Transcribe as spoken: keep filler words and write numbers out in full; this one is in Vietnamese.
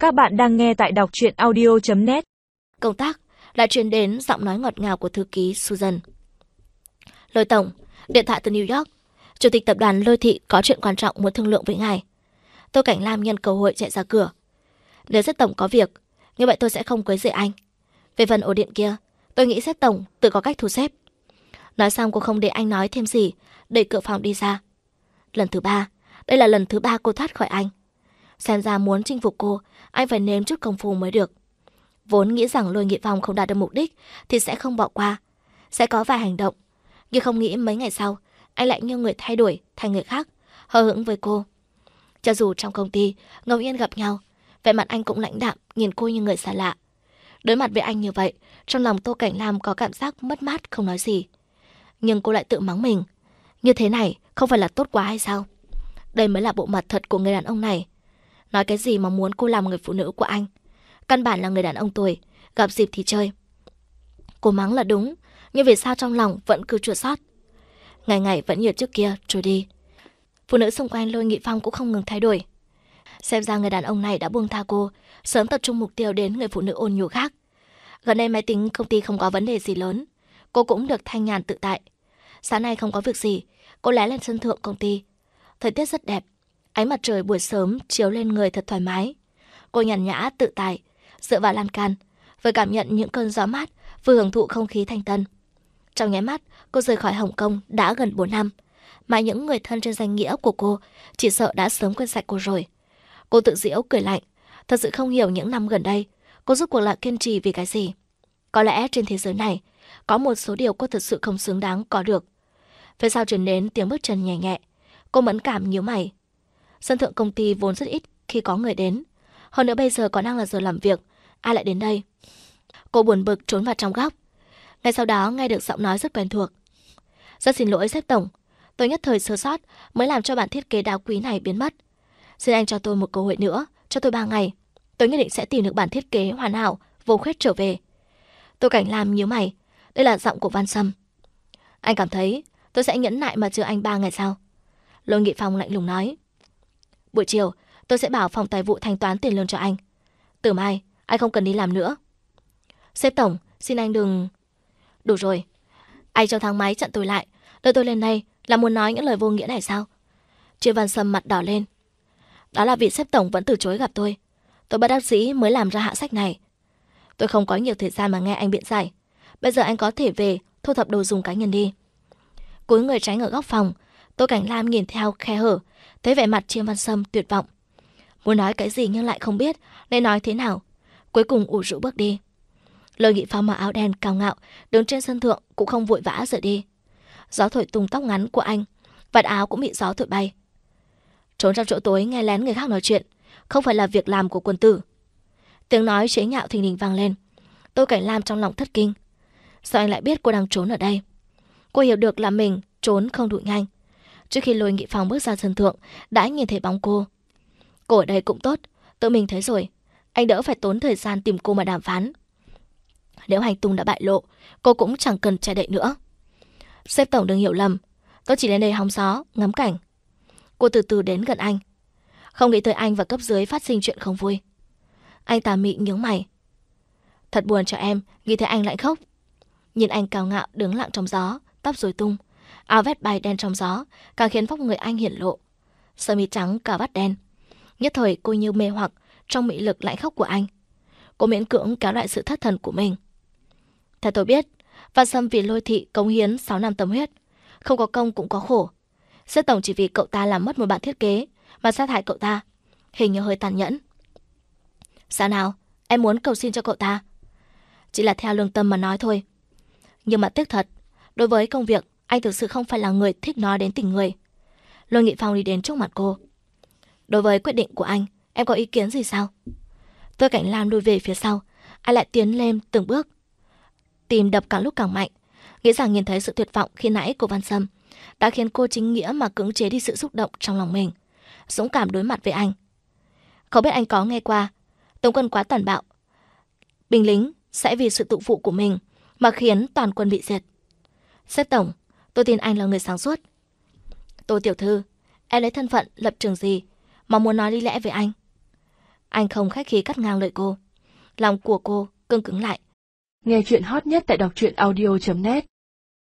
Các bạn đang nghe tại đọc truyện audio chấm net. Công tác lại truyền đến giọng nói ngọt ngào của thư ký Susan. Lôi tổng, điện thoại từ New York. Chủ tịch tập đoàn Lôi Thị có chuyện quan trọng muốn thương lượng với ngài. Tô Cảnh Lam nhân cơ hội chạy ra cửa. Nếu sếp tổng có việc, như vậy tôi sẽ không quấy rầy anh. Về phần ổ điện kia, tôi nghĩ sếp tổng tự có cách thu xếp. Nói xong cô không để anh nói thêm gì, đẩy cửa phòng đi ra. Lần thứ ba, đây là lần thứ ba cô thoát khỏi anh. Xem ra muốn chinh phục cô, anh phải nếm chút công phu mới được. Vốn nghĩ rằng Lôi Nghị Phong không đạt được mục đích thì sẽ không bỏ qua, sẽ có vài hành động. Nhưng không nghĩ mấy ngày sau, anh lại như người thay đổi thành người khác, hờ hững với cô. Cho dù trong công ty ngẫu nhiên gặp nhau, vẻ mặt anh cũng lãnh đạm, nhìn cô như người xa lạ. Đối mặt với anh như vậy, trong lòng Tô Cảnh Lam có cảm giác mất mát không nói gì. Nhưng cô lại tự mắng mình. Như thế này không phải là tốt quá hay sao? Đây mới là bộ mặt thật của người đàn ông này. Nói cái gì mà muốn cô làm người phụ nữ của anh? Căn bản là người đàn ông tuổi, gặp dịp thì chơi. Cô mắng là đúng, nhưng vì sao trong lòng vẫn cứ chua xót? Ngày ngày vẫn như trước kia trôi đi. Phụ nữ xung quanh Lôi Nghị Phong cũng không ngừng thay đổi. Xem ra người đàn ông này đã buông tha cô, sớm tập trung mục tiêu đến người phụ nữ ôn nhu khác. Gần đây máy tính công ty không có vấn đề gì lớn, cô cũng được thanh nhàn tự tại. Sáng nay không có việc gì, cô lén lên sân thượng công ty. Thời tiết rất đẹp, ánh mặt trời buổi sớm chiếu lên người thật thoải mái. Cô nhàn nhã tự tại, dựa vào lan can, vừa cảm nhận những cơn gió mát, vừa hưởng thụ không khí thanh tân. Trong nháy mắt, cô rời khỏi Hồng Kông đã gần bốn năm, mà những người thân trên danh nghĩa của cô chỉ sợ đã sớm quên sạch cô rồi. Cô tự giễu cười lạnh, thật sự không hiểu những năm gần đây cô rốt cuộc lại kiên trì vì cái gì. Có lẽ trên thế giới này có một số điều cô thật sự không xứng đáng có được. Phía sau truyền đến tiếng bước chân nhẹ nhẹ, cô mẫn cảm nhíu mày. Sân thượng công ty vốn rất ít khi có người đến, hơn nữa bây giờ còn đang là giờ làm việc, ai lại đến đây? Cô buồn bực trốn vào trong góc. Ngay sau đó nghe được giọng nói rất quen thuộc. Rất xin lỗi sếp tổng, tôi nhất thời sơ sót mới làm cho bản thiết kế đá quý này biến mất. Xin anh cho tôi một cơ hội nữa, cho tôi ba ngày. Tôi nhất định sẽ tìm được bản thiết kế hoàn hảo, vô khuyết trở về. Tô Cảnh Lam nhíu mày, đây là giọng của Văn Sâm. Anh cảm thấy tôi sẽ nhẫn nại mà chờ anh ba ngày sau? Lôi Nghị Phong lạnh lùng nói. Buổi chiều tôi sẽ bảo phòng tài vụ thanh toán tiền lương cho anh. Từ mai anh không cần đi làm nữa. Sếp tổng, xin anh đừng... Đủ rồi, anh trong thang máy chặn tôi lại, đưa tôi lên đây là muốn nói những lời vô nghĩa này sao? Triệu Văn Sâm mặt đỏ lên. Đó là vì sếp tổng vẫn từ chối gặp tôi. Tôi bất đắc dĩ mới làm ra hạ sách này. Tôi không có nhiều thời gian mà nghe anh biện giải. Bây giờ anh có thể về thu thập đồ dùng cá nhân đi. Cúi người tránh ở góc phòng, Tô Cảnh Lam nhìn theo khe hở, thấy vẻ mặt Triệu Văn Sâm tuyệt vọng. Muốn nói cái gì nhưng lại không biết nên nói thế nào. Cuối cùng ủ rũ bước đi. Lôi Nghị Phong mặc áo đen cao ngạo đứng trên sân thượng cũng không vội vã rời đi. Gió thổi tung tóc ngắn của anh, vạt áo cũng bị gió thổi bay. Trốn trong chỗ tối nghe lén người khác nói chuyện không phải là việc làm của quân tử. Tiếng nói chế nhạo thình lình vang lên. Tô Cảnh Lam trong lòng thất kinh. Sao anh lại biết cô đang trốn ở đây? Cô hiểu được là mình trốn không đủ nhanh. Trước khi Lôi Nghị Phong bước ra sân thượng đã nhìn thấy bóng cô. Cô ở đây cũng tốt, tự mình thấy rồi. Anh đỡ phải tốn thời gian tìm cô mà đàm phán. Nếu hành tung đã bại lộ, cô cũng chẳng cần che đậy nữa. Sếp tổng đừng hiểu lầm, tôi chỉ lên đây hóng gió, ngắm cảnh. Cô từ từ đến gần anh. Không nghĩ tới anh và cấp dưới phát sinh chuyện không vui. Anh tà mị nhướng mày. Thật buồn cho em, nghĩ thấy anh lại khóc. Nhìn anh cao ngạo đứng lặng trong gió, tóc rối tung, áo vest bay đen trong gió, càng khiến vóc người anh hiển lộ. Sơ mi trắng, cà vạt đen. Nhất thời cô như mê hoặc trong mị lực lạnh khốc của anh. Cô miễn cưỡng kéo lại sự thất thần của mình. Theo tôi biết, Văn Sâm vì Lôi Thị cống hiến sáu năm tâm huyết, không có công cũng có khổ. Sếp tổng chỉ vì cậu ta làm mất một bản thiết kế mà sát hại cậu ta, hình như hơi tàn nhẫn. Sao nào, em muốn cầu xin cho cậu ta? Chỉ là theo lương tâm mà nói thôi. Nhưng mà tiếc thật, đối với công việc, anh thực sự không phải là người thích nói đến tình người. Lôi Nghị Phong đi đến trước mặt cô. Đối với quyết định của anh, em có ý kiến gì sao? Tô Cảnh Lam lùi về phía sau, anh lại tiến lên từng bước. Tim đập càng lúc càng mạnh, nghĩ rằng nhìn thấy sự tuyệt vọng khi nãy của Văn Sâm đã khiến cô chính nghĩa mà cưỡng chế đi sự xúc động trong lòng mình, dũng cảm đối mặt với anh. Không biết anh có nghe qua, Tống quân quá tàn bạo, binh lính sẽ vì sự tự phụ của mình mà khiến toàn quân bị diệt. Sếp tổng, tôi tin anh là người sáng suốt. Tô tiểu thư, em lấy thân phận lập trường gì mà muốn nói lý lẽ với anh? Anh không khách khí cắt ngang lời cô. Lòng của cô cứng cứng lại. Nghe chuyện hot nhất tại đọc truyện audio chấm net.